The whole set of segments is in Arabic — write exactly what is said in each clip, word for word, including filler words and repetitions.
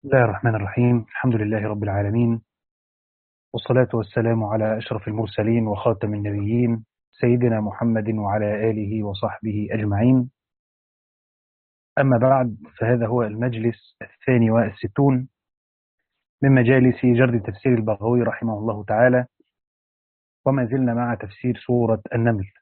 بسم الله الرحمن الرحيم. الحمد لله رب العالمين، والصلاة والسلام على أشرف المرسلين وخاتم النبيين سيدنا محمد وعلى آله وصحبه أجمعين. أما بعد، فهذا هو المجلس الثاني والستون من مجالس جرد تفسير البغوي رحمه الله تعالى، وما زلنا مع تفسير سورة النمل.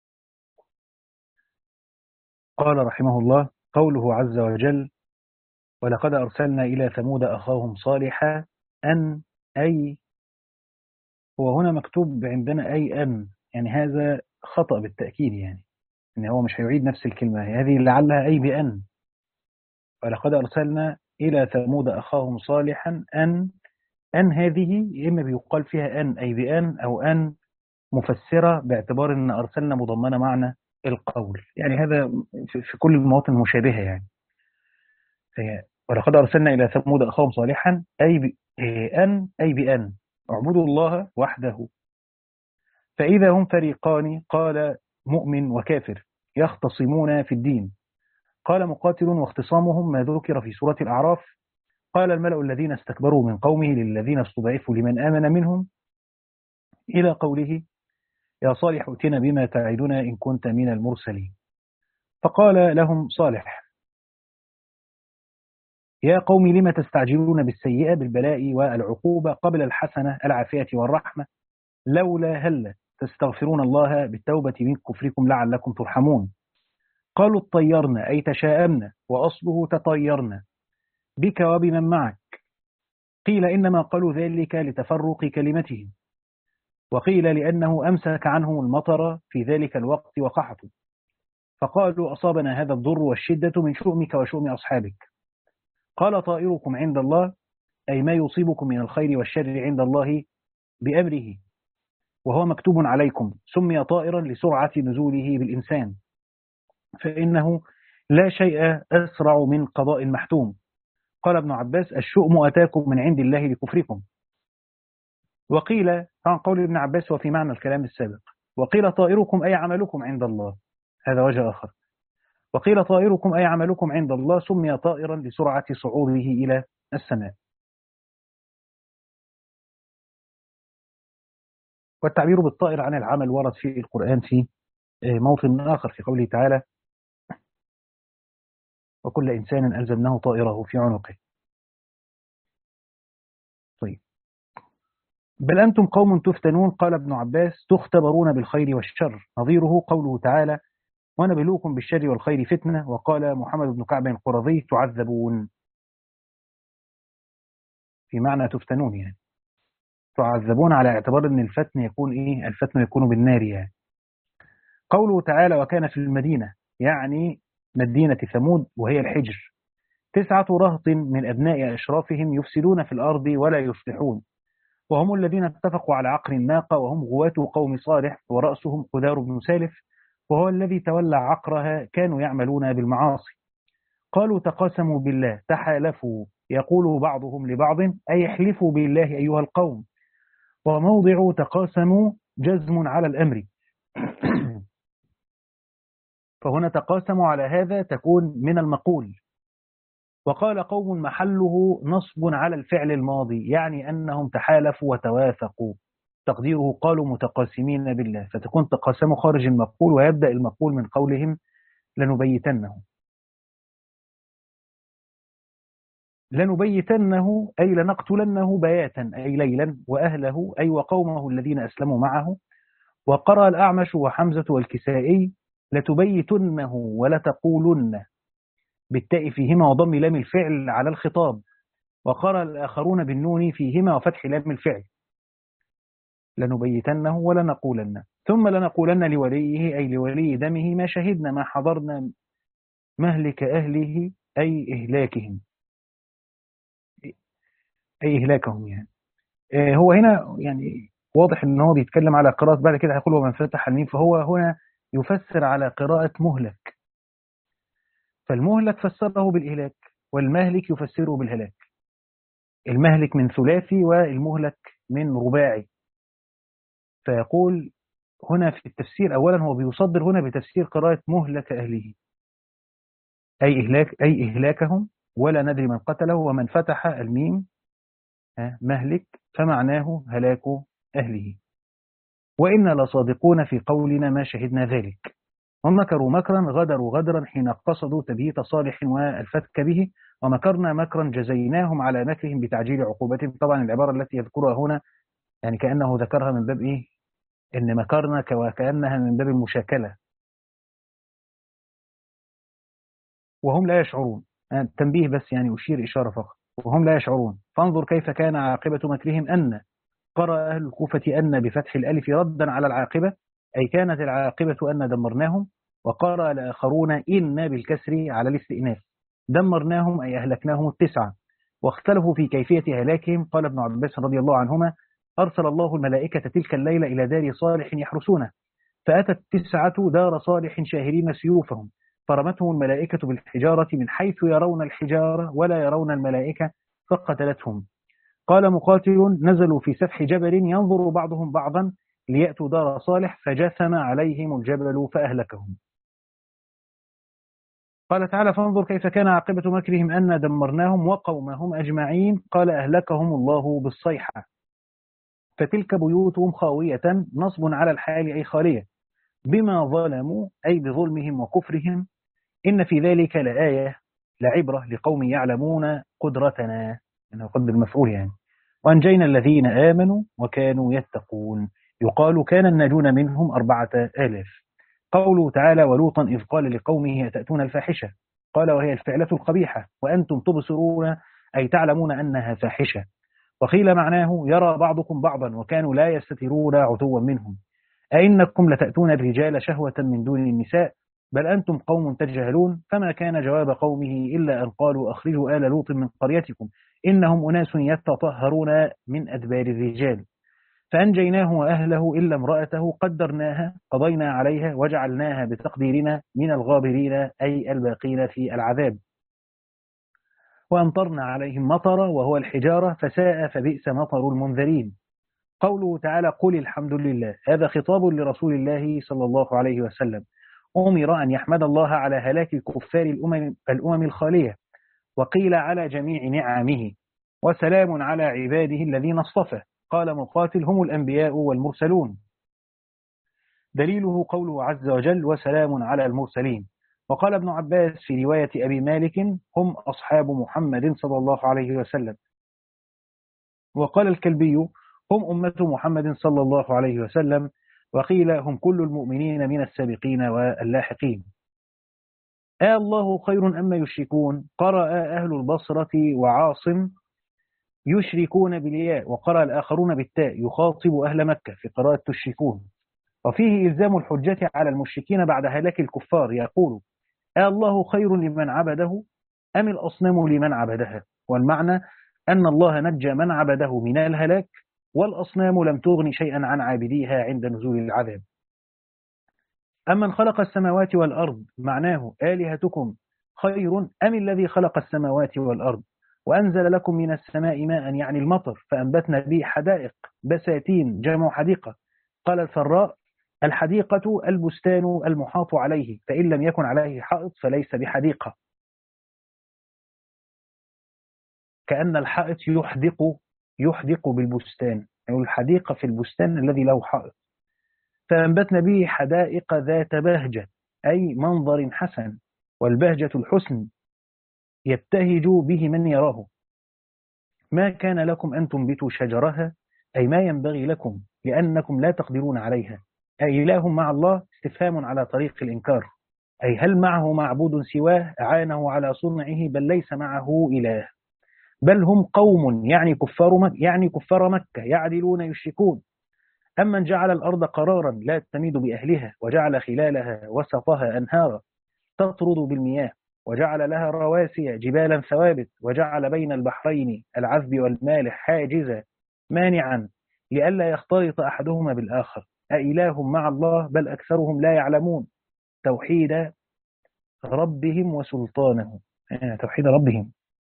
قال رحمه الله: قوله عز وجل: ولقد أرسلنا إلى ثمود أخاهم صالحا أن أي. هو هنا مكتوب عندنا أي أن، يعني هذا خطأ بالتأكيد، يعني إن هو مش هيعيد نفس الكلمة، هذه لعلها أي بأن. ولقد أرسلنا إلى ثمود أخاهم صالحا أن. أن هذه إما بيقال فيها أن أي بأن، أو أن مفسرة باعتبار أن أرسلنا مضمنة معنى القول، يعني هذا في في كل المواطن المشابهة يعني. فهي ولقد أرسلنا إلى ثمود أخاهم صالحا أي ب... إيه، أن أي بأن اعبدوا الله وحده فإذا هم فريقان، قال مؤمن وكافر، يختصمون في الدين. قال مقاتل: واختصامهم ما ذكر في سورة الأعراف. قال الملأ الذين استكبروا من قومه للذين استضعفوا لمن آمن منهم، إلى قوله: يا صالح ائتنا بما تعدنا إن كنت من المرسلين. فقال لهم صالح: يا قوم لم تستعجلون بالسيئة بالبلاء والعقوبة قبل الحسنة العافية والرحمة، لولا هل تستغفرون الله بالتوبة من كفركم لعلكم ترحمون. قالوا اطيرنا أي تشاءمنا، وأصله تطيرنا بك وبمن معك. قيل إنما قالوا ذلك لتفرق كلمتهم، وقيل لأنه أمسك عنهم المطر في ذلك الوقت وقحطوا، فقالوا أصابنا هذا الضر والشدة من شؤمك وشؤم أصحابك. قال طائركم عند الله، أي ما يصيبكم من الخير والشر عند الله بأمره، وهو مكتوب عليكم. سمي طائرا لسرعة نزوله بالإنسان، فإنه لا شيء أسرع من قضاء محتوم. قال ابن عباس: الشؤم أتاكم من عند الله لكفركم. وقيل عن قول ابن عباس وفي معنى الكلام السابق. وقيل طائركم أي عملكم عند الله، هذا وجه آخر. وقيل طائركم أي عملكم عند الله، سمي طائرا لسرعة صعوده إلى السماء. والتعبير بالطائر عن العمل ورد في القرآن في موطن آخر في قوله تعالى: وكل إنسان ألزمناه طائره في عنقه. طيب، بل أنتم قوم تفتنون. قال ابن عباس: تختبرون بالخير والشر، نظيره قوله تعالى: ونبلوكم بالشر والخير فتنة. وقال محمد بن كعب القرظي: تعذبون، في معنى تفتنون، يعني تعذبون على اعتبار ان الفتن يكون ايه، الفتن يكون بالنار يعني. قوله تعالى: وكان في المدينة، يعني مدينة ثمود وهي الحجر، تسعة رهط من أبناء أشرافهم يفسدون في الأرض ولا يصلحون، وهم الذين اتفقوا على عقر الناقة، وهم غواة قوم صالح، ورأسهم قدار بن سالف، وهو الذي تولى عقرها. كانوا يعملون بالمعاصي. قالوا تقاسموا بالله، تحالفوا، يقول بعضهم لبعض: أي احلفوا بالله أيها القوم. وموضع تقاسموا جزم على الأمر فهنا تقاسموا على هذا تكون من المقول. وقال قوم محله نصب على الفعل الماضي، يعني أنهم تحالفوا وتواثقوا. تقديره قالوا متقاسمين بالله، فتكون تقاسموا خارج المقول، ويبدأ المقول من قولهم: لنبيتنه. لنبيتنه أي لنقتلنه بياتا أي ليلا، وأهله أي وقومه الذين أسلموا معه. وقرأ الأعمش وحمزة والكسائي: لتبيتنه ولتقولن، بالتاء فيهما وضم لام الفعل على الخطاب. وقرأ الآخرون بالنون فيهما وفتح لام الفعل: لنبيتنه ولنقولن. ثم لنقولن لوليه أي لولي دمه: ما شهدنا ما حضرنا مهلك أهله أي إهلاكهم، أي إهلاكهم يعني. آه، هو هنا يعني واضح ان هو بيتكلم على قراءة، بعد كده هيقول ومن فتح الميم، فهو هنا يفسر على قراءة مهلك. فالمهلك فسره بالإهلاك، والمهلك يفسره بالهلاك. المهلك من ثلاثي، والمهلك من رباعي. فيقول هنا في التفسير أولا هو بيصدر هنا بتفسير قراءة مهلك أهله، أي إهلاك أي إهلاكهم. ولا ندري من قتله، ومن فتح الميم مهلك فمعناه هلاك أهله. وإنا لصادقون في قولنا ما شهدنا ذلك. ومكروا مكرا غدروا غدرا حين قصدوا تبييت صالح والفتك به، ومكرنا مكرا جزيناهم على مكرهم بتعجيل عقوبتهم. طبعا العبارة التي يذكرها هنا يعني كأنه ذكرها من باب إيه؟ إن مكرنا وكأنها من باب المشاكلة وهم لا يشعرون. التنبيه بس يعني أشير إشارة فقط، وهم لا يشعرون. فانظر كيف كان عاقبة مكرهم. أن قرأ أهل الكوفة أن بفتح الألف ردا على العاقبة، أي كانت العاقبة أن دمرناهم. وقرأ الآخرون إن بالكسر على الاستئناف، دمرناهم أي أهلكناهم التسعة. واختلفوا في كيفية هلاكهم. قال ابن عباس رضي الله عنهما: أرسل الله الملائكة تلك الليلة إلى دار صالح يحرسونه، فأتت التسعة دار صالح شاهرين سيوفهم، فرمتهم الملائكة بالحجارة من حيث يرون الحجارة ولا يرون الملائكة فقتلتهم. قال مقاتل: نزلوا في سفح جبل ينظر بعضهم بعضا ليأتوا دار صالح، فجثم عليهم الجبل فأهلكهم. قال تعالى: فانظر كيف كان عاقبة مكرهم أن دمرناهم وقومهم أجمعين. قال: أهلكهم الله بالصيحة. فتلك بيوتهم خاوية، نصب على الحال أي خالية، بما ظلموا أي بظلمهم وكفرهم. إن في ذلك لآية لعبرة لقوم يعلمون قدرتنا، أنه قد المفعول يعني. وأنجينا الذين آمنوا وكانوا يتقون. يقال كان الناجون منهم أربعة آلاف. قوله تعالى: ولوطا إذ قال لقومه أتأتون الفاحشة. قال: وهي الفعلة القبيحة، وأنتم تبصرون أي تعلمون أنها فاحشة. وقيل معناه: يرى بعضكم بعضا وكانوا لا يستترون عتوا منهم. أئنكم لتأتون الرجال شهوة من دون النساء بل أنتم قوم تجهلون. فما كان جواب قومه إلا أن قالوا: أخرجوا آل لوط من قريتكم إنهم أناس يتطهرون من أدبار الرجال. فأنجيناه وأهله إلا امرأته قدرناها قضينا عليها وجعلناها بتقديرنا من الغابرين أي الباقين في العذاب. وأمطرنا عليهم مطرا وهو الحجارة فساء فبئس مطر المنذرين. قوله تعالى: قل الحمد لله. هذا خطاب لرسول الله صلى الله عليه وسلم، أمر أن يحمد الله على هلاك كفار الأمم, الأمم الخالية، وقيل على جميع نعمه. وسلام على عباده الذين اصطفى. قال مقاتل: هم الأنبياء والمرسلون. دليله قوله عز وجل: وسلام على المرسلين. وقال ابن عباس في رواية أبي مالك: هم أصحاب محمد صلى الله عليه وسلم. وقال الكلبي: هم أمة محمد صلى الله عليه وسلم. وقيل: هم كل المؤمنين من السابقين واللاحقين. آه الله خير أما يشركون. قرأ أهل البصرة وعاصم يشركون بالياء، وقرأ الآخرون بالتاء يخاطب أهل مكة في قراءة تشركون. وفيه إلزام الحجة على المشركين بعد هلاك الكفار، يقول: آه الله خير لمن عبده أم الأصنام لمن عبدها. والمعنى أن الله نجى من عبده من الهلاك، والأصنام لم تغن شيئا عن عابديها عند نزول العذاب. أمن خلق السماوات والأرض معناه: آلهتكم خير أم الذي خلق السماوات والأرض وأنزل لكم من السماء ماء يعني المطر فأنبتنا به حدائق بساتين جمع حديقة. قال الفراء: الحديقة البستان المحاط عليه، فإن لم يكن عليه حائط فليس بحديقة. كأن الحائط يحدق يحدق بالبستان، يعني الحديقة في البستان الذي له حائط. فأنبتنا به حدائق ذات بهجة أي منظر حسن، والبهجة الحسن يبتهج به من يراه. ما كان لكم أن تنبتوا شجرها أي ما ينبغي لكم لأنكم لا تقدرون عليها. أي إله مع الله استفهام على طريق الإنكار، أي هل معه معبود سواه أعانه على صنعه؟ بل ليس معه إله، بل هم قوم يعني كفار مكة يعني كفار مكة يعدلون يشركون. أمن جعل الأرض قرارا لا تميد بأهلها وجعل خلالها وسطها أنهارا تطرد بالمياه وجعل لها رواسي جبالا ثوابت وجعل بين البحرين العذب والمالح حاجزا مانعا لئلا يختلط أحدهما بالآخر. أإله مع الله بل أكثرهم لا يعلمون. توحيد ربهم وسلطانه، يعني توحيد ربهم،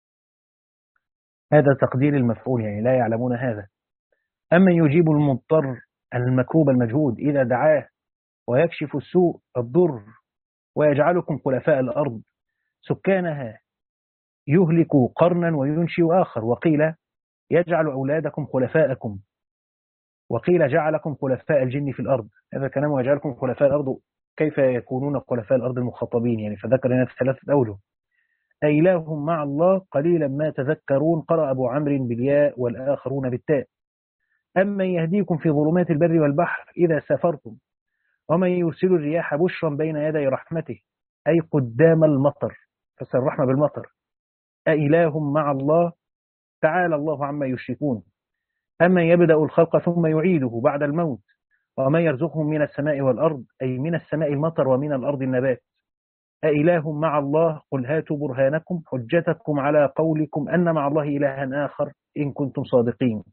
هذا تقدير المفعول، يعني لا يعلمون هذا. أمن يجيب المضطر المكروب المجهود إذا دعاه ويكشف السوء الضر ويجعلكم خلفاء الأرض سكانها يهلك قرنا وينشئ آخر، وقيل يجعل أولادكم خلفاءكم، وقيل جعلكم خلفاء الجن في الأرض. هذا كلام ويجعلكم خلفاء الأرض، كيف يكونون خلفاء الأرض المخاطبين يعني؟ فذكر هنا ثلاثة أوجه. أإله مع الله قليلا ما تذكرون، قرأ أبو عمرو بالياء والآخرون بالتاء. أمن يهديكم في ظلمات البر والبحر إذا سافرتم، ومن يرسل الرياح بشرا بين يدي رحمته، أي قدام المطر، فسر الرحمة بالمطر. أإله مع الله تعالى الله عما يشركون. أمن يبدأ الخلق ثم يعيده بعد الموت، ومن يرزقهم من السماء والأرض، أي من السماء المطر ومن الأرض النبات. أإله مع الله قل هاتوا برهانكم حجتكم على قولكم أن مع الله إلها آخر إن كنتم صادقين.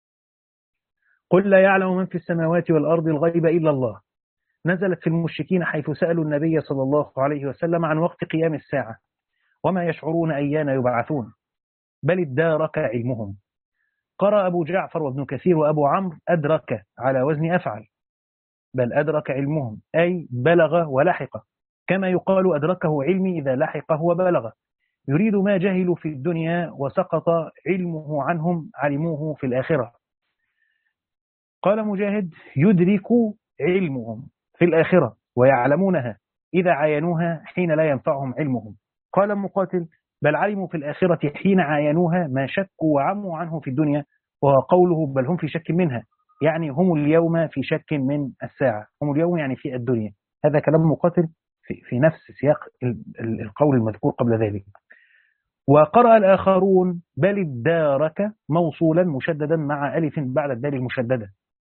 قل لا يعلم من في السماوات والأرض الغيب إلا الله. نزلت في المشركين حيث سألوا النبي صلى الله عليه وسلم عن وقت قيام الساعة وما يشعرون أيان يبعثون، بل ادارك علمهم. قرأ أبو جعفر وابن كثير وأبو عمرو أدرك على وزن أفعل، بل أدرك علمهم أي بلغ ولحق، كما يقال أدركه علمي إذا لحقه وبلغ، يريد ما جهلوا في الدنيا وسقط علمه عنهم علموه في الآخرة. قال مجاهد يدرك علمهم في الآخرة ويعلمونها إذا عاينوها حين لا ينفعهم علمهم. قال مقاتل بل علموا في الآخرة حين عاينوها ما شكوا وعموا عنه في الدنيا، وهو قوله بل هم في شك منها، يعني هم اليوم في شك من الساعة، هم اليوم يعني في الدنيا. هذا كلام مقاتل في, في نفس سياق القول المذكور قبل ذلك. وقرأ الآخرون بل ادارك موصولا مشددا مع ألف بعد الدال المشددة،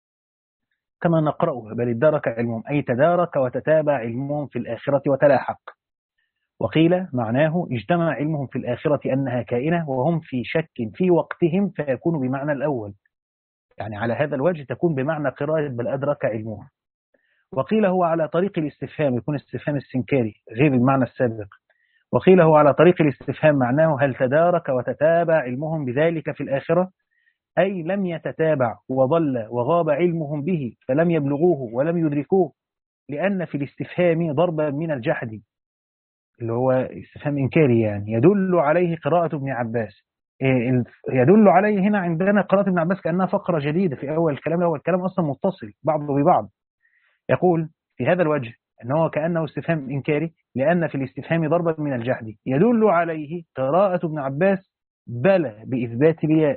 كما نقرأه بل ادارك علمهم، أي تدارك وتتابع علمهم في الآخرة وتلاحق. وقيل معناه اجتمع علمهم في الآخرة أنها كائنة وهم في شك في وقتهم، فيكون بمعنى الأول، يعني على هذا الوجه تكون بمعنى قراءة بل أدرك علمهم. وقيل هو على طريق الاستفهام، يكون استفهام السنكاري غير المعنى السابق. وقيل هو على طريق الاستفهام معناه هل تدارك وتتابع علمهم بذلك في الآخرة، أي لم يتتابع وضل وغاب علمهم به فلم يبلغوه ولم يدركوه، لأن في الاستفهام ضربا من الجحد اللي هو استفهام إنكاري، يعني يدل عليه قراءة ابن عباس. يدل عليه هنا عندنا قراءة ابن عباس كأنها فقرة جديدة في أول الكلام، أول الكلام أصلا متصل بعضه ببعض. يقول في هذا الوجه أنه كأنه استفهام إنكاري لأن في الاستفهام ضربا من الجحد، يدل عليه قراءة ابن عباس بلى بإثبات الياء،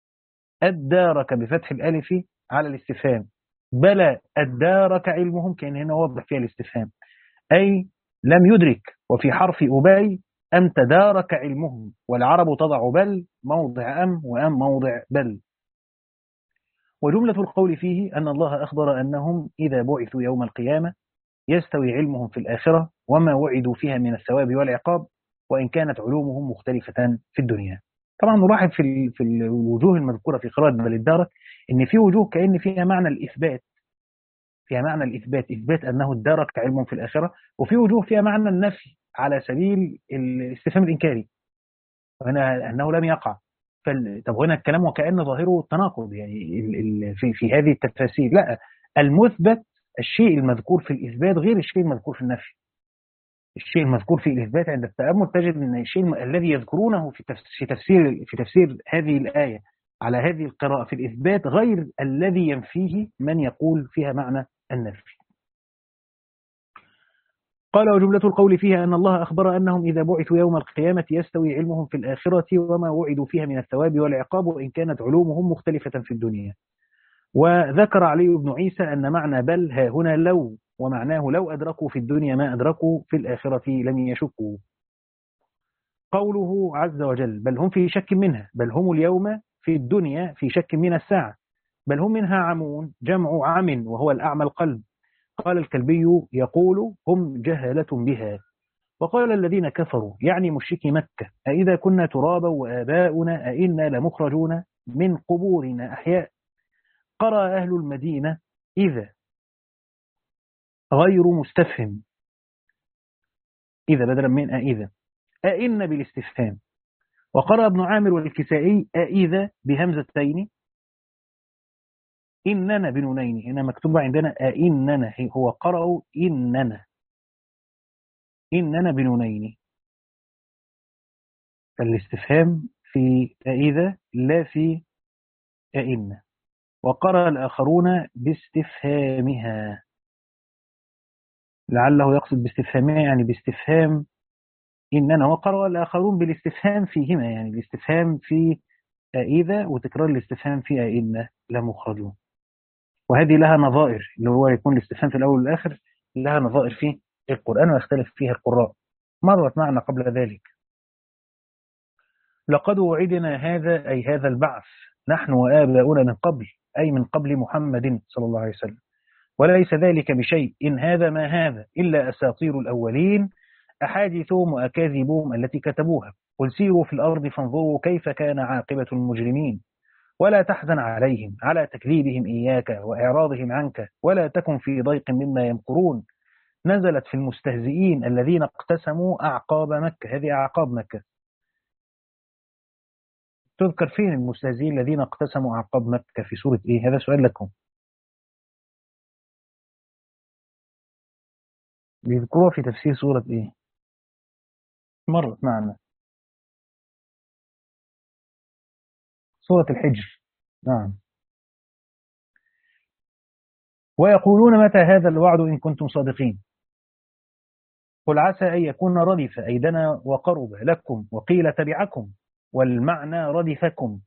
أدارك بفتح الألف على الاستفهام، بلى أدارك علمهم، كان هنا وضح فيها الاستفهام، أي لم يدرك. وفي حرف أبي أم تدارك علمهم، والعرب تضع بل موضع أم وأم موضع بل. وجملة القول فيه أن الله أخبر أنهم إذا بعثوا يوم القيامة يستوي علمهم في الآخرة وما وعدوا فيها من الثواب والعقاب، وإن كانت علومهم مختلفة في الدنيا. طبعا نلاحظ في في الوجوه المذكورة في قراءة بل ادارك إن في وجوه كأن فيها معنى الإثبات، فيها معنى الإثبات، إثبات أنه ادارك علمهم في الآخرة، وفي وجوه فيها معنى النفي على سبيل الاستفهام الإنكاري، وهنا أنه لم يقع. طب هنا الكلام وكأن ظاهره التناقض يعني في في هذه التفاسير. لا، المثبت الشيء المذكور في الإثبات غير الشيء المذكور في النفي. الشيء المذكور في الإثبات عند التأمل تجد أن الشيء الذي يذكرونه في تفسير في تفسير هذه الآية على هذه القراءة في الإثبات غير الذي ينفيه من يقول فيها معنى النفي. قال وجملة القول فيها أن الله أخبر أنهم إذا بعثوا يوم القيامة يستوي علمهم في الآخرة وما وعدوا فيها من الثواب والعقاب، وإن كانت علومهم مختلفة في الدنيا. وذكر علي بن عيسى أن معنى بل ها هنا لو، ومعناه لو أدركوا في الدنيا ما أدركوا في الآخرة لم يشكوا. قوله عز وجل بل هم في شك منها، بل هم اليوم في الدنيا في شك من الساعة، بل هم منها عمون، جمع عم وهو الأعمى القلب. قال الكلبي يقول هم جهلة بها. وقال الذين كفروا يعني مشركي مكة أئذا كنا ترابا وآباؤنا أئنا لمخرجون من قبورنا أحياء. قرأ أهل المدينة إذا غير مستفهم، إذا بدلا من أئذا، أئن بالاستفهام. وقرأ ابن عامر والكسائي أئذا بهمزتين إننا بنونين، هنا مكتوبة عندنا أئننا، هو قرأوا إننا إننا بنونين. الاستفهام في إذا لا في أئن. وقرأ الآخرون باستفهامها، لعله يقصد باستفهامها يعني باستفهام إننا. وقرأ الآخرون بالاستفهام فيهما، يعني الاستفهام في إذا وتكرار الاستفهام في أئن لمخرجون. وهذه لها نظائر، اللي هو يكون الاستفهام في الأول والآخر، لها نظائر في القرآن ويختلف فيها القراء، مرت معنا قبل ذلك. لقد وعدنا هذا أي هذا البعث نحن وآباؤنا من قبل، أي من قبل محمد صلى الله عليه وسلم، وليس ذلك بشيء، إن هذا ما هذا إلا أساطير الأولين، أحاديثهم وأكاذيبهم التي كتبوها. قل سيروا في الأرض فانظروا كيف كان عاقبة المجرمين، ولا تحزن عليهم على تكذيبهم إياك وإعراضهم عنك، ولا تكن في ضيق مما يمكرون، نزلت في المستهزئين الذين اقتسموا أعقاب مكة. هذه أعقاب مكة، تذكر فين المستهزئين الذين اقتسموا أعقاب مكة؟ في سورة إيه؟ هذا سؤال لكم. بيذكروها في تفسير سورة إيه؟ مرت معنا سورة الحجر. نعم. ويقولون متى هذا الوعد إن كنتم صادقين، قل عسى أن يكون ردف أي دنا وقرب لكم، وقيل تبعكم، والمعنى ردفكم.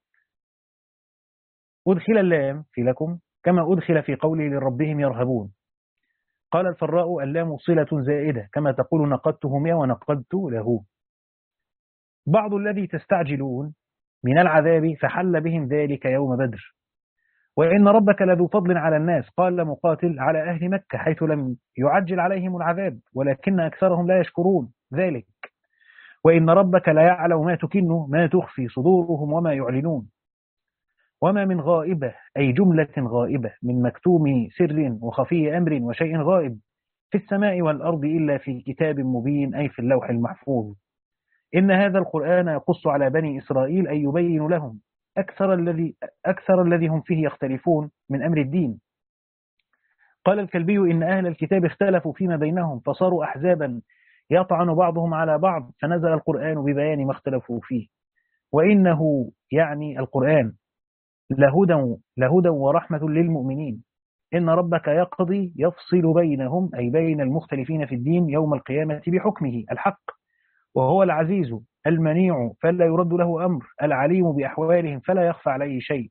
أدخل اللام في لكم كما أدخل في قوله لربهم يرهبون. قال الفراء اللام صلة زائدة كما تقول نقدته مئة ونقدت له. بعض الذي تستعجلون من العذاب فحل بهم ذلك يوم بدر، وإن ربك لذو فضل على الناس، قال مقاتل على أهل مكة، حيث لم يعجل عليهم العذاب ولكن أكثرهم لا يشكرون ذلك. وإن ربك لا يعلم ما تكن ما تخفي صدورهم وما يعلنون. وما من غائبة أي جملة غائبة من مكتوم سر وخفي أمر وشيء غائب في السماء والأرض إلا في كتاب مبين أي في اللوح المحفوظ. إن هذا القرآن يقص على بني إسرائيل أن يبين لهم أكثر الذي أكثر الذي هم فيه يختلفون من أمر الدين. قال الكلبي إن أهل الكتاب اختلفوا فيما بينهم فصاروا أحزابا يطعن بعضهم على بعض، فنزل القرآن ببيان ما اختلفوا فيه. وإنه يعني القرآن لهدى لهدى ورحمة للمؤمنين. إن ربك يقضي يفصل بينهم أي بين المختلفين في الدين يوم القيامة بحكمه الحق، وهو العزيز المنيع فلا يرد له أمر، العليم بأحوالهم فلا يخفى عليه شيء.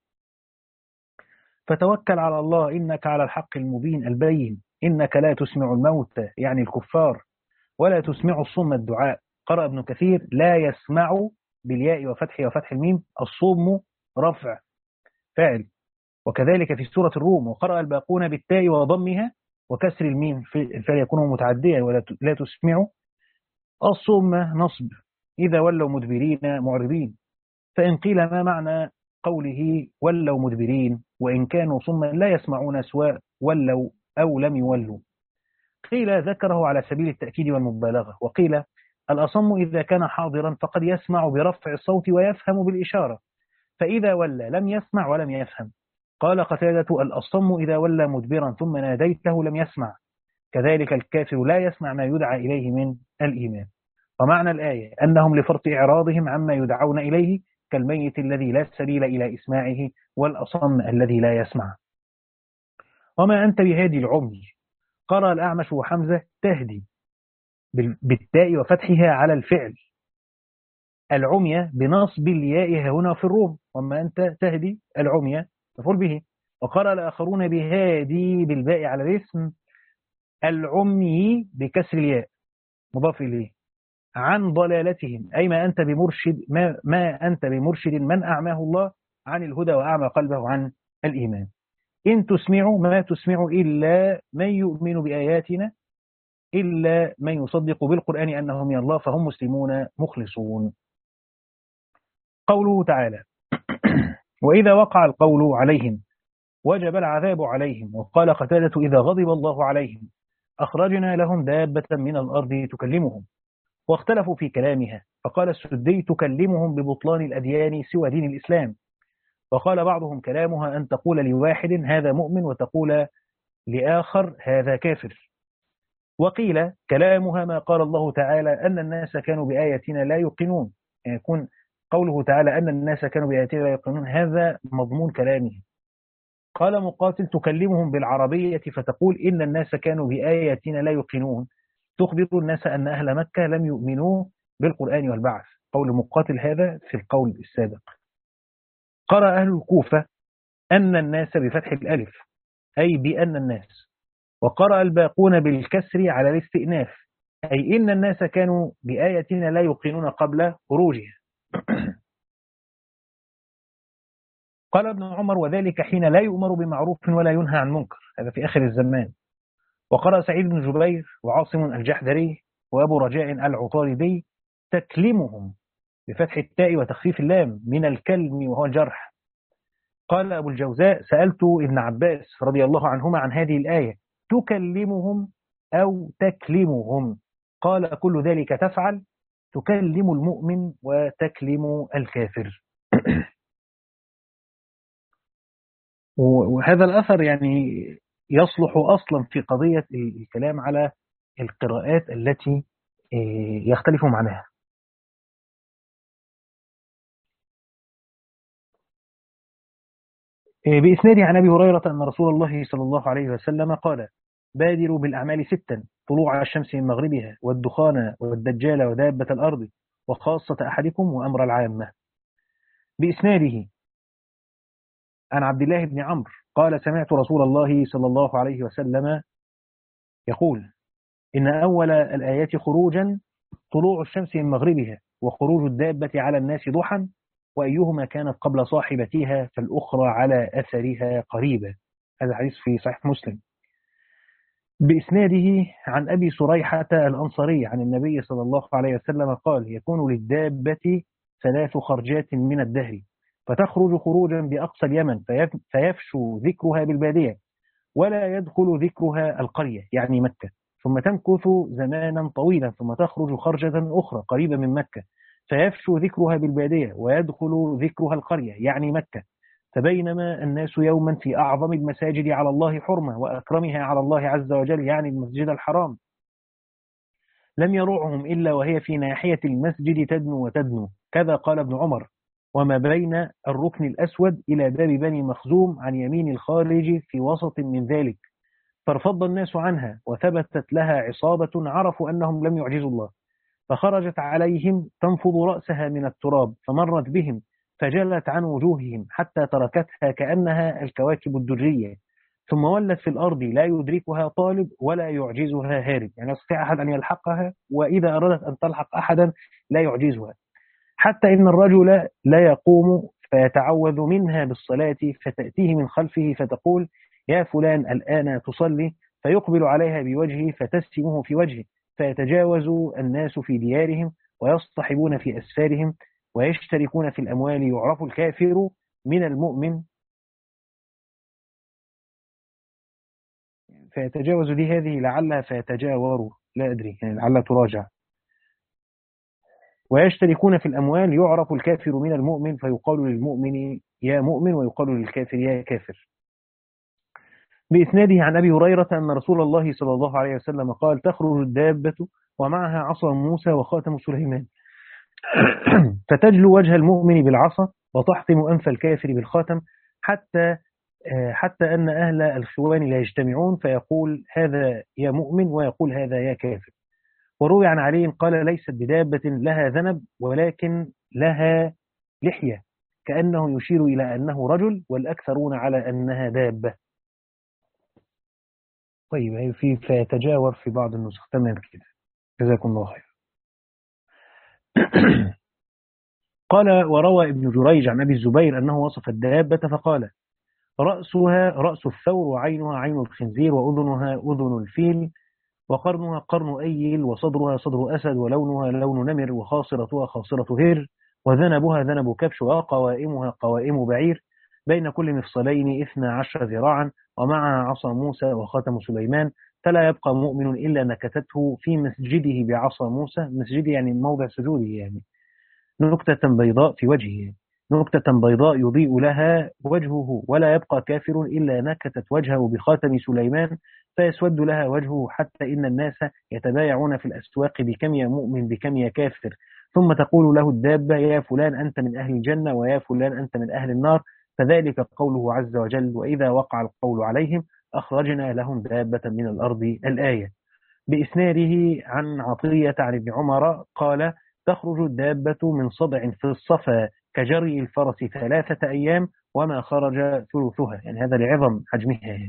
فتوكل على الله إنك على الحق المبين البين. إنك لا تسمع الموتى يعني الكفار، ولا تسمع الصم الدعاء. قرأ ابن كثير لا يسمع بالياء وفتح وفتح الميم، الصم رفع فاعل. وكذلك في سورة الروم. وقرأ الباقون بالتاء وضمها وكسر الميم الفعل يكون متعديا، ولا لا تسمع الصم نصب إذا ولوا مدبرين معرضين. فإن قيل ما معنى قوله ولوا مدبرين وإن كانوا صما لا يسمعون سواء ولوا أو لم يولوا؟ قيل ذكره على سبيل التأكيد والمبالغة. وقيل الأصم إذا كان حاضرا فقد يسمع برفع الصوت ويفهم بالإشارة، فإذا ولى لم يسمع ولم يفهم. قال قتادة الأصم إذا ولى مدبرا ثم ناديته لم يسمع، كذلك الكافر لا يسمع ما يدعى إليه من الإيمان. ومعنى الآية أنهم لفرط إعراضهم عما يدعون إليه كالميت الذي لا سبيل إلى إسماعه والأصم الذي لا يسمع. وما أنت بهادي العمي. قرأ الأعمش وحمزة تهدي بالتاء وفتحها على الفعل، العمية بنصب الياء هنا في الروم، وما أنت تهدي العمية مفعول به. وقرأ الآخرون بهادي بالباء على الاسم، العمي بكسر الياء مضاف إليه، عن ضلالتهم أي ما أنت بمرشد ما, ما أنت بمرشد من أعماه الله عن الهدى وأعمى قلبه عن الإيمان. إن تسمعوا ما تسمعوا إلا من يؤمن بآياتنا إلا من يصدق بالقرآن أنه من الله فهم مسلمون مخلصون. قوله تعالى وإذا وقع القول عليهم وجب العذاب عليهم. وقال قتادة إذا غضب الله عليهم أخرجنا لهم دابة من الأرض تكلمهم. واختلفوا في كلامها، فقال السدي تكلمهم ببطلان الأديان سوى دين الإسلام. وقال بعضهم كلامها أن تقول لواحد هذا مؤمن وتقول لآخر هذا كافر. وقيل كلامها ما قال الله تعالى أن الناس كانوا بآياتنا لا يوقنون، يعني يكون قوله تعالى أن الناس كانوا بآياتنا لا يوقنون هذا مضمون كلامه. قال مقاتل تكلمهم بالعربية فتقول إن الناس كانوا بآياتنا لا يوقنون، تخبر الناس أن أهل مكة لم يؤمنوا بالقرآن والبعث. قول مقاتل هذا في القول السابق. قرأ أهل الكوفة أن الناس بفتح الألف أي بأن الناس، وقرأ الباقون بالكسر على الاستئناف أي إن الناس كانوا بآياتنا لا يوقنون قبل خروجها. قال ابن عمر وذلك حين لا يؤمر بمعروف ولا ينهى عن منكر، هذا في آخر الزمان. وقرأ سعيد بن جبير وعاصم الجحدري وأبو رجاء العطاردي تكلمهم بفتح التاء وتخفيف اللام من الكلم وهو الجرح. قال أبو الجوزاء سألت ابن عباس رضي الله عنهما عن هذه الآية تكلمهم أو تكلمهم؟ قال كل ذلك تفعل، تكلم المؤمن وتكلم الكافر. وهذا الأثر يعني يصلح أصلا في قضية الكلام على القراءات التي يختلف معناها. بإسناده عن أبي هريرة أن رسول الله صلى الله عليه وسلم قال بادروا بالأعمال ستا: طلوع الشمس من مغربها، والدخان والدجال ودابة الأرض، وخاصة أحدكم وأمر العامة. بإسناده عن عبد الله بن عمرو قال سمعت رسول الله صلى الله عليه وسلم يقول إن أول الآيات خروجا طلوع الشمس من مغربها، وخروج الدابة على الناس ضحى، وأيهما كانت قبل صاحبتها فالأخرى على أثرها قريبا. هذا حديث في صحيح مسلم. بإسناده عن أبي سريحة الأنصاري عن النبي صلى الله عليه وسلم قال يكون للدابة ثلاث خرجات من الدهر، فتخرج خروجا بأقصى اليمن فيفشو ذكرها بالبادية ولا يدخل ذكرها القرية يعني مكة، ثم تمكث زمانا طويلا ثم تخرج خرجة أخرى قريبة من مكة فيفشو ذكرها بالبادية ويدخل ذكرها القرية يعني مكة. فبينما الناس يوما في أعظم المساجد على الله حرمة وأكرمها على الله عز وجل يعني المسجد الحرام لم يروعهم إلا وهي في ناحية المسجد تدنو وتدنو، كذا قال ابن عمر: وما بين الركن الأسود إلى باب بني مخزوم عن يمين الخارج في وسط من ذلك، فارفض الناس عنها وثبتت لها عصابة عرفوا أنهم لم يعجزوا الله، فخرجت عليهم تنفض رأسها من التراب فمرت بهم فجلت عن وجوههم حتى تركتها كأنها الكواكب الدرية، ثم ولت في الأرض لا يدركها طالب ولا يعجزها هارب، يعني يستطيع أحد أن يلحقها وإذا أرادت أن تلحق أحدا لا يعجزها، حتى إن الرجل لا يقوم فيتعوذ منها بالصلاة فتأتيه من خلفه فتقول: يا فلان الآن تصلي؟ فيقبل عليها بوجهه فتسمه في وجهه، فيتجاوز الناس في ديارهم ويصطحبون في أسفارهم ويشتركون في الأموال، يعرف الكافر من المؤمن. فيتجاوز دي هذه لعلها فيتجاور، لا أدري يعني لعلها تراجع. ويشتركون في الأموال، يعرف الكافر من المؤمن فيقال للمؤمن يا مؤمن ويقال للكافر يا كافر. بإسناده عن أبي هريرة أن رسول الله صلى الله عليه وسلم قال: تخرج الدابة ومعها عصا موسى وخاتم سليمان فتجلو وجه المؤمن بالعصا وتحطم أنف الكافر بالخاتم، حتى حتى أن أهل الخوان لا يجتمعون فيقول هذا يا مؤمن ويقول هذا يا كافر. وروي عن علي قال: ليست بدابة لها ذنب ولكن لها لحية، كأنه يشير إلى أنه رجل والأكثرون على أنها دابة. طيب في فيتجاور في بعض النسخ، تمام كده، جزاكم الله خير. قال: وروى ابن جريج عن أبي الزبير أنه وصف الدابة فقال: رأسها رأس الثور، وعينها عين الخنزير، وأذنها أذن الفيل، وقرنها قرن أيل، وصدرها صدر أسد، ولونها لون نمر، وخاصرتها خاصرة هر، وذنبها ذنب كبش، وقوائمها قوائم بعير، بين كل مفصلين اثنا عشر ذراعا، ومعها عصا موسى وخاتم سليمان، فلا يبقى مؤمن إلا نكتته في مسجده بعصا موسى، مسجده يعني موضع سجوده، يعني نكتة بيضاء في وجهه، نكتة بيضاء يضيء لها وجهه، ولا يبقى كافر إلا نكتت وجهه بخاتم سليمان فيسود لها وجهه، حتى إن الناس يتبايعون في الأسواق بكم يا مؤمن بكم يا كافر، ثم تقول له الدابة يا فلان أنت من أهل الجنة ويا فلان أنت من أهل النار، فذلك قوله عز وجل وإذا وقع القول عليهم أخرجنا لهم دابة من الأرض الآية. بإسناده عن عطية عن ابن عمر قال تخرج الدابة من صدع في الصفا كجري الفرس ثلاثة أيام وما خرج ثلثها، يعني هذا لعظم حجمها.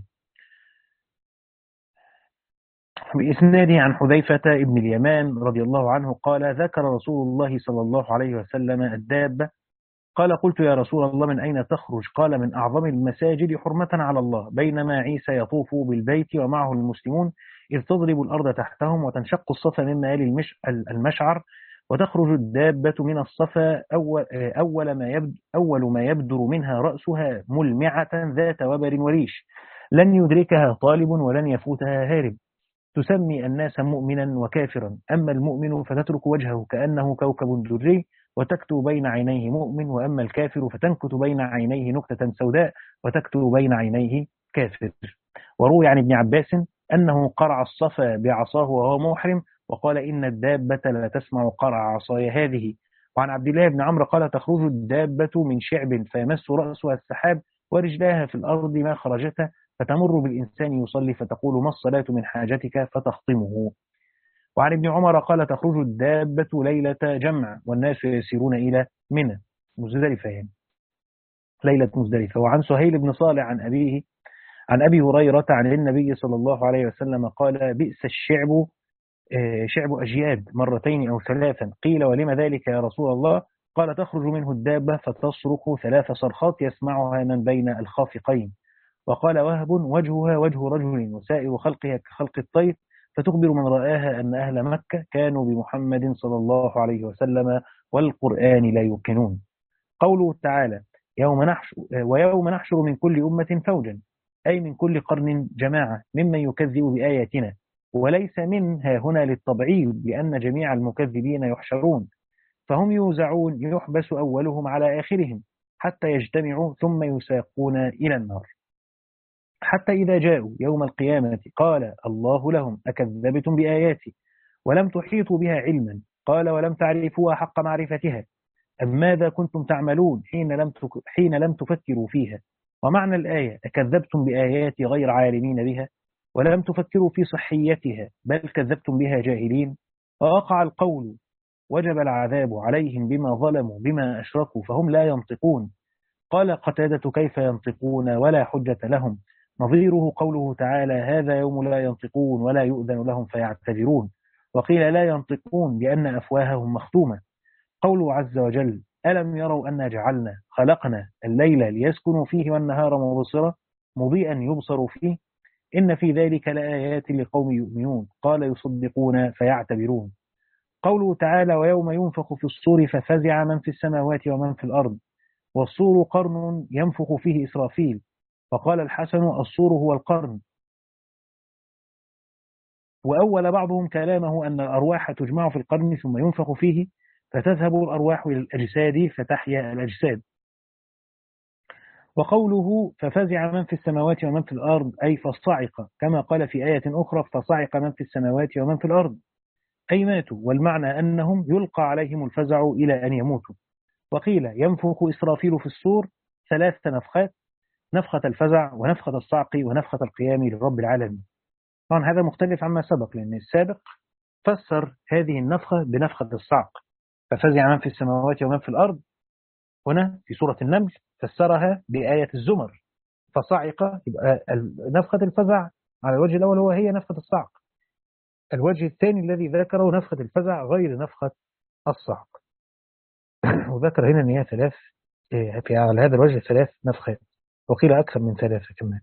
بإسناده عن حذيفة ابن اليمان رضي الله عنه قال ذكر رسول الله صلى الله عليه وسلم الدابة، قال قلت يا رسول الله من أين تخرج؟ قال من أعظم المساجد حرمة على الله، بينما عيسى يطوف بالبيت ومعه المسلمون إذ تضرب الأرض تحتهم وتنشق الصفا مما يلي المش... المشعر، وتخرج الدابة من الصفا أول, أول, ما يبدو أول ما يبدر منها رأسها ملمعة ذات وبر وريش، لن يدركها طالب ولن يفوتها هارب، تسمي الناس مؤمنا وكافرا، أما المؤمن فتترك وجهه كأنه كوكب دري وتكتب بين عينيه مؤمن، وأما الكافر فتنكت بين عينيه نكتة سوداء وتكتب بين عينيه كافر. وروي عن ابن عباس أنه قرع الصفا بعصاه وهو محرم وقال إن الدابة لا تسمع قرع عصاي هذه. وعن عبد الله بن عمرو قال تخرج الدابة من شعب فيمس رأسها السحاب ورجلاها في الأرض ما خرجتها، فتمر بالإنسان يصلي فتقول ما الصلاة من حاجتك فتخطمه. وعن ابن عمر قال تخرج الدابة ليلة جمع والناس يسيرون إلى منى مزدلفة، يعني ليلة مزدلفة. وعن سهيل بن صالح عن أبيه عن أبي هريرة عن النبي صلى الله عليه وسلم قال بئس الشعب شعب أجياد مرتين أو ثلاثا، قيل ولم ذلك يا رسول الله؟ قال تخرج منه الدابة فتصرخ ثلاث صرخات يسمعها من بين الخافقين. وقال وهب وجهها وجه رجل وسائر خلقها كخلق الطير، فتخبر من رآها أن أهل مكة كانوا بمحمد صلى الله عليه وسلم والقرآن لا يوقنون. قوله تعالى يوم نحشر ويوم نحشر من كل أمة فوجا، أي من كل قرن جماعة ممن يكذب بآياتنا، وليس منها هنا للتبعيض لأن جميع المكذبين يحشرون، فهم يوزعون يحبس أولهم على آخرهم حتى يجتمعوا ثم يساقون إلى النار، حتى إذا جاءوا يوم القيامة قال الله لهم أكذبتم بآياتي ولم تحيطوا بها علما؟ قال ولم تعرفوها حق معرفتها، أم ماذا كنتم تعملون حين لم حين لم تفكروا فيها؟ ومعنى الآية أكذبتم بآياتي غير عالمين بها ولم تفكروا في صحيتها بل كذبتم بها جاهلين، ووقع القول وجب العذاب عليهم بما ظلموا بما أشركوا فهم لا ينطقون. قال قتادة كيف ينطقون ولا حجة لهم؟ نظيره قوله تعالى هذا يوم لا ينطقون ولا يؤذن لهم فيعتذرون، وقيل لا ينطقون لأن أفواههم مختومة. قوله عز وجل ألم يروا أنا جعلنا خلقنا الليل ليسكنوا فيه والنهار مبصرا مضيئا يبصر فيه إن في ذلك لآيات لقوم يؤمنون، قال يصدقون فيعتبرون. قوله تعالى ويوم ينفخ في الصور ففزع من في السماوات ومن في الأرض، والصور قرن ينفخ فيه إسرافيل، فقال الحسن الصور هو القرن. وأول بعضهم كلامه أن الأرواح تجمع في القرن ثم ينفخ فيه فتذهب الأرواح إلى الأجساد فتحيا الأجساد. وقوله ففزع من في السماوات ومن في الأرض أي فصعق، كما قال في آية أخرى فصعق من في السماوات ومن في الأرض أي ماتوا، والمعنى أنهم يلقى عليهم الفزع إلى أن يموتوا. وقيل ينفخ إسرافيل في الصور ثلاث نفخات، نفخة الفزع ونفخة الصعق ونفخة القيام لرب العالمين. طبعا هذا مختلف عما سبق لأن السابق فسر هذه النفخة بنفخة الصعق ففزع من في السماوات ومن في الأرض، هنا في سورة النمل فسرها بآية الزمر فصعق، يبقى نفخة الفزع على الوجه الأول هو هي نفخة الصعق، الوجه الثاني الذي ذكره نفخة الفزع غير نفخة الصعق. وذكر هنا أن هي ثلاث في على هذا الوجه ثلاث نفخات، وقيل أكثر من ثلاثة كمان.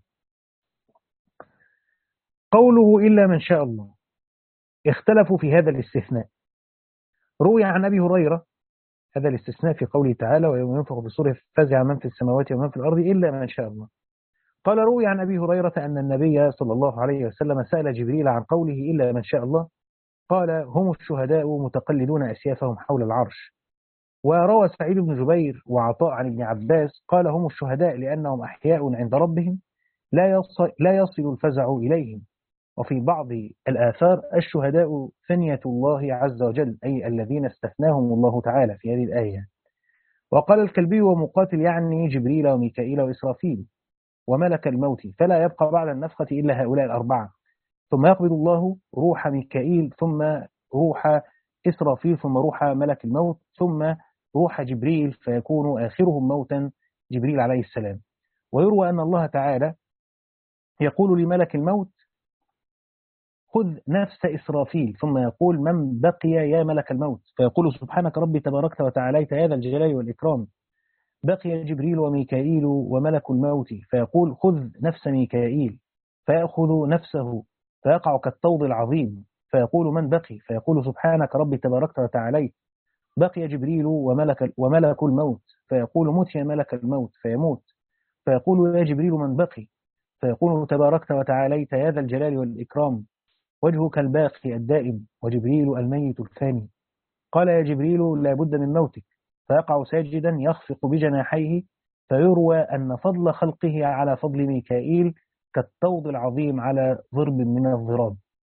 قوله إلا من شاء الله، اختلفوا في هذا الاستثناء. روي عن أبي هريرة هذا الاستثناء في قوله تعالى ويوم ينفخ في الصور فزع من في السماوات ومن في الأرض إلا من شاء الله. قال روي عن أبي هريرة أن النبي صلى الله عليه وسلم سأل جبريل عن قوله إلا من شاء الله، قال هم الشهداء متقلدون أسيافهم حول العرش. وروى سعيد بن جبير وعطاء عن ابن عباس قال هم الشهداء لأنهم أحياء عند ربهم لا يصل, لا يصل الفزع إليهم. وفي بعض الآثار الشهداء ثنية الله عز وجل، أي الذين استثناهم الله تعالى في هذه الآية. وقال الكلبي ومقاتل يعني جبريل وميكائيل وإسرافيل وملك الموت، فلا يبقى بعد النفخة إلا هؤلاء الأربعة، ثم يقبض الله روح ميكائيل، ثم روح إسرافيل، ثم روح ملك الموت، ثم روح جبريل، فيكون آخرهم موتا جبريل عليه السلام. ويروى أن الله تعالى يقول لملك الموت: خذ نفس إسرافيل، ثم يقول: من بقي يا ملك الموت؟ فيقول: سبحانك ربي تباركت وتعاليت هذا الجلال والإكرام، بقي جبريل وميكائيل وملك الموت. فيقول: خذ نفس ميكائيل، فيأخذ نفسه، فيقع كالطود العظيم. فيقول: من بقي؟ فيقول: سبحانك ربي تباركت وتعاليت، بقي جبريل وملك, وملك الموت. فيقول: مت يا ملك الموت، فيموت. فيقول: يا جبريل من بقي؟ فيقول: تباركت وتعاليت هذا الجلال والإكرام، وجهك الباقي الدائم، وجبريل الميت الفاني. قال: يا جبريل لا بد من موتك. فيقع ساجدا يخفق بجناحيه. فيروى أن فضل خلقه على فضل ميكائيل كالطود العظيم على ضرب من الضراب.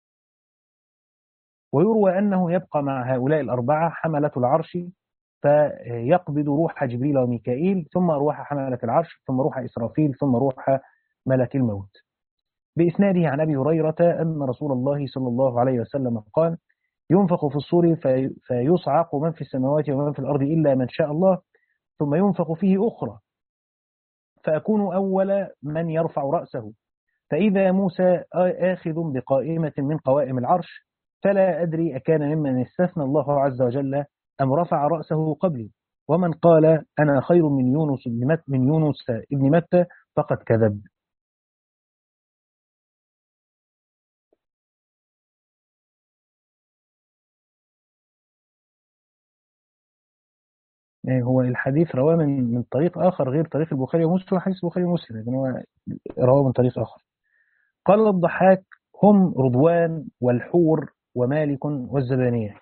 ويروى أنه يبقى مع هؤلاء الأربعة حملة العرش، فيقبض روح جبريل وميكائيل، ثم روح حملة العرش، ثم روح إسرافيل، ثم روح ملك الموت. بإسناده عن أبي هريرة أن رسول الله صلى الله عليه وسلم قال: ينفخ في الصور في فيصعق من في السماوات ومن في الأرض إلا من شاء الله، ثم ينفخ فيه أخرى، فأكون أول من يرفع رأسه، فإذا موسى آخذ بقائمة من قوائم العرش، فلا أدري أكان ممن استثنى الله عز وجل أم رفع رأسه قبلي. ومن قال أنا خير من يونس بن مت من يونس ابن متى فقد كذب. هو الحديث رواه من من طريق آخر غير طريق البخاري ومسلم، حديث البخاري ومسلم، لكن هو رواه من طريق آخر. قال الضحاك: هم رضوان والحور ومالك والزبانية،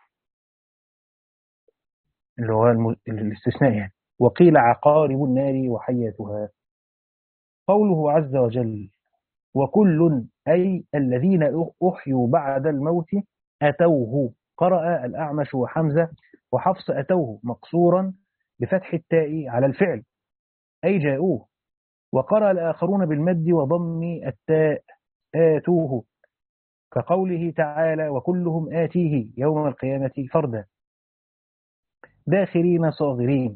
اللي هو الم... الاستثناء يعني. وقيل عقارب النار وحياتها. قوله عز وجل: وكل أي الذين أحيوا بعد الموت أتوه. قرأ الأعمش وحمزة وحفص أتوه مقصورا بفتح التاء على الفعل، أي جاءوه. وقرأ الآخرون بالمد وضم التاء آتوه، كقوله تعالى: وكلهم آتيه يوم القيامة فردا داخرين صاغرين.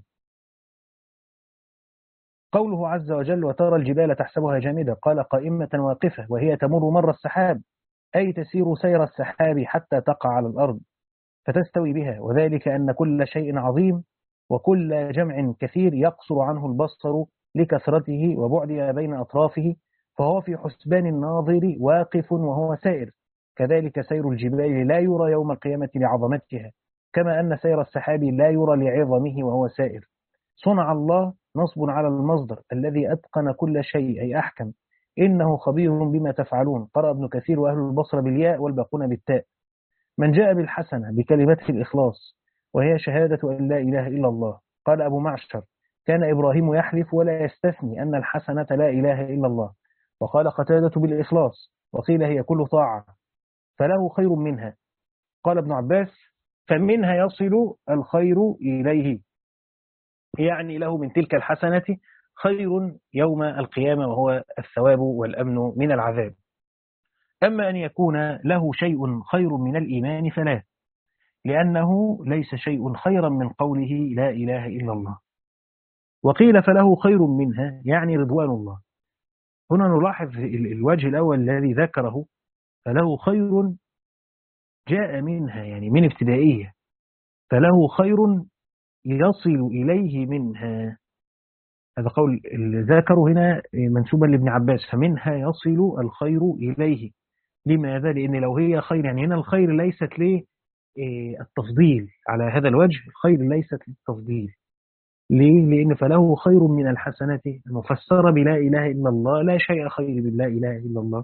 قوله عز وجل: وترى الجبال تحسبها جامدة، قال قائمة واقفة وهي تمر مر السحاب، أي تسير سير السحاب حتى تقع على الأرض فتستوي بها، وذلك أن كل شيء عظيم وكل جمع كثير يقصر عنه البصر لكثرته وبعد ما بين أطرافه، فهو في حسبان الناظر واقف وهو سائر. كذلك سير الجبال لا يرى يوم القيامة لعظمتها، كما أن سير السحاب لا يرى لعظمه وهو سائر. صنع الله نصب على المصدر الذي أتقن كل شيء، أي أحكم. إنه خبير بما تفعلون. قرأ ابن كثير وأهل البصرة بالياء والباقون بالتاء. من جاء بالحسنة بكلمة الإخلاص وهي شهادة أن لا إله إلا الله. قال أبو معشر: كان إبراهيم يحلف ولا يستثني أن الحسنة لا إله إلا الله. وقال قتادة: بالإخلاص، وقيل هي كل طاعة فله خير منها. قال ابن عباس: فمنها يصل الخير إليه، يعني له من تلك الحسنة خير يوم القيامة، وهو الثواب والأمن من العذاب. أما أن يكون له شيء خير من الإيمان فلا، لأنه ليس شيء خيرا من قوله لا إله إلا الله. وقيل فله خير منها، يعني رضوان الله. هنا نلاحظ الوجه الأول الذي ذكره، فله خير جاء منها يعني من ابتدائية، فله خير يصل إليه منها. هذا قول ذكره هنا منسوبا لابن عباس: فمنها يصل الخير إليه. لماذا؟ لأن لو هي خير، يعني هنا الخير ليست ليه التفضيل على هذا الوجه، الخير ليست للتفضيل. ليه؟ لأن فله خير من الحسنات المفسرة بلا إله إلا الله، لا شيء خير باللا إله إلا الله.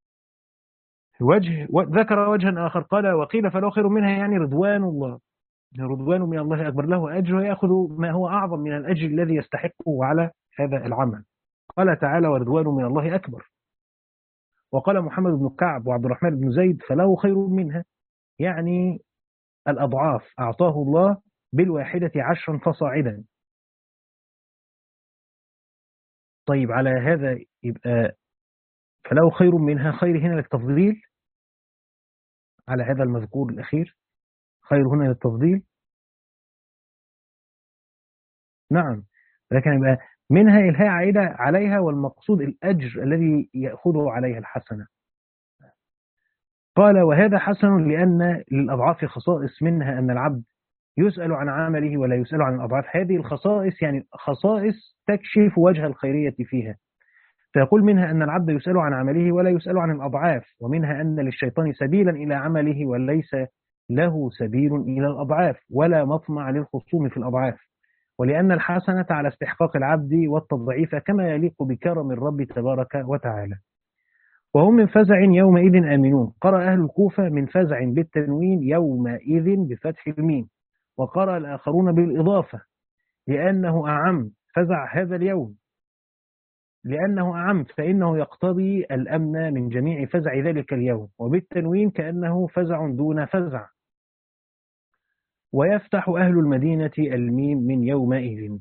وجه ذكر وجها آخر قال: وقيل فله خير منها، يعني رضوان الله، رضوان من الله أكبر، له أجر ويأخذ ما هو أعظم من الأجر الذي يستحقه على هذا العمل. قال تعالى: ورضوان من الله أكبر. وقال محمد بن كعب وعبد الرحمن بن زيد فله خير منها، يعني الأضعاف أعطاه الله بالواحدة عشرا فصاعدا. طيب على هذا يبقى فله خير منها، خير هنا للتفضيل على هذا المذكور الأخير، خير هنا للتفضيل. نعم، لكن يبقى منها الهاء عائدة عليها، والمقصود الأجر الذي يأخذه عليها الحسنة. قال وهذا حسن لأن للأضعاف خصائص، منها أن العبد يسأل عن عمله ولا يسأل عن الأضعاف. هذه الخصائص يعني خصائص تكشف وجه الخيرية فيها. فيقول منها أن العبد يسأل عن عمله ولا يسأل عن الأضعاف، ومنها أن للشيطان سبيلا إلى عمله وليس له سبيل إلى الأضعاف، ولا مطمع للخصوم في الأضعاف، ولأن الحسنة على استحقاق العبد والتضعيف كما يليق بكرم الرب تبارك وتعالى. وهم من فزع يومئذ آمنون. قرأ أهل الكوفة من فزع بالتنوين يومئذ بفتح الميم، وقرأ الآخرون بالإضافة لأنه أعم فزع هذا اليوم، لأنه أعم فإنه يقتضي الأمن من جميع فزع ذلك اليوم، وبالتنوين كأنه فزع دون فزع. ويفتح أهل المدينة الميم من يومئذ.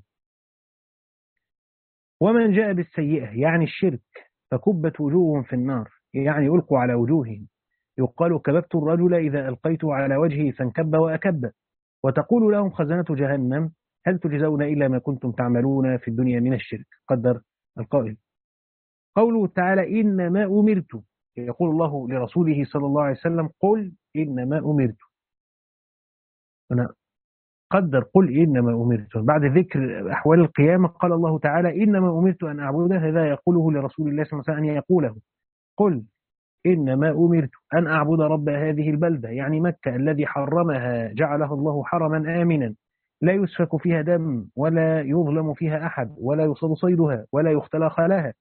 ومن جاء بالسيئة يعني الشرك فكبت وجوههم في النار، يعني يلقوا على وجوههم. يقال كببت الرجل إذا ألقيته على وجهه فانكب وأكب. وتقول لهم خزنة جهنم هل تجزون إلا ما كنتم تعملون في الدنيا من الشرك. قدر القائل. قوله تعالى إنما أمرت، يقول الله لرسوله صلى الله عليه وسلم قل إنما أمرت. أنا قدر قل إنما أمرت. بعد ذكر أحوال القيامة قال الله تعالى إنما أمرت أن أعبد. هذا يقوله لرسول الله صلى الله عليه وسلم أن يقوله. قل إنما أمرت أن أعبد رب هذه البلدة، يعني مكة الذي حرمها جعلها الله حرما آمنا لا يسفك فيها دم ولا يظلم فيها أحد ولا يصاد صيدها ولا يختلى خالها،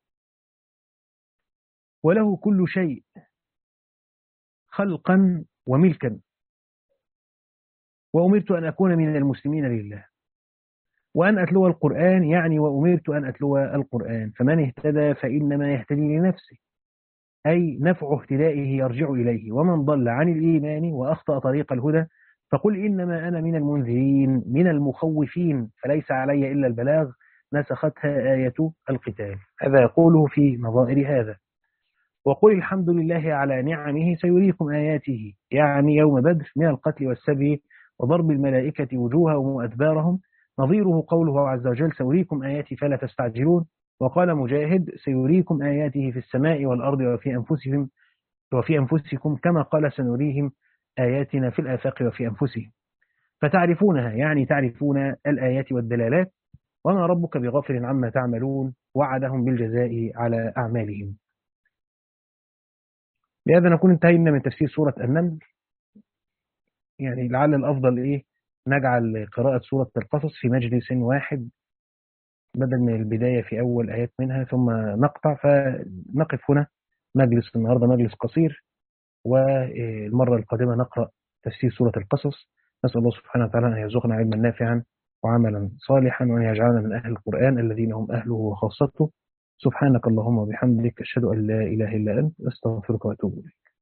وله كل شيء خلقا وملكا. وأمرت أن أكون من المسلمين لله وأن أتلو القرآن، يعني وأمرت أن أتلو القرآن. فمن اهتدى فإنما يهتدي لنفسه، أي نفع اهتدائه يرجع إليه. ومن ضل عن الإيمان وأخطأ طريق الهدى فقل إنما أنا من المنذرين من المخوفين فليس علي إلا البلاغ نسختها آية القتال. هذا يقوله في نظائر هذا. وقل الحمد لله على نعمه سيريكم آياته، يعني يوم بدر من القتل والسبي وضرب الملائكة وجوههم وأدبارهم. نظيره قوله عز وجل سيريكم آياتي فلا تستعجلون. وقال مجاهد سيريكم آياته في السماء والأرض وفي أنفسهم وفي أنفسكم كما قال سنريهم آياتنا في الآفاق وفي أنفسهم فتعرفونها، يعني تعرفون الآيات والدلالات. وما ربك بغافل عما تعملون، وعدهم بالجزاء على أعمالهم. بهذا نكون انتهينا من تفسير سورة النمل. يعني لعل الأفضل إيه نجعل قراءة سورة القصص في مجلس واحد بدل من البداية في أول آيات منها ثم نقطع، فنقف هنا مجلس النهاردة مجلس قصير، والمرة القادمة نقرأ تفسير سورة القصص. نسأل الله سبحانه وتعالى أن يرزقنا علما نافعا وعملا صالحا، وأن يجعلنا من أهل القرآن الذين هم أهله وخاصته. سبحانك اللهم وبحمدك أشهد أن لا إله إلا أنت أستغفرك وأتوب إليك.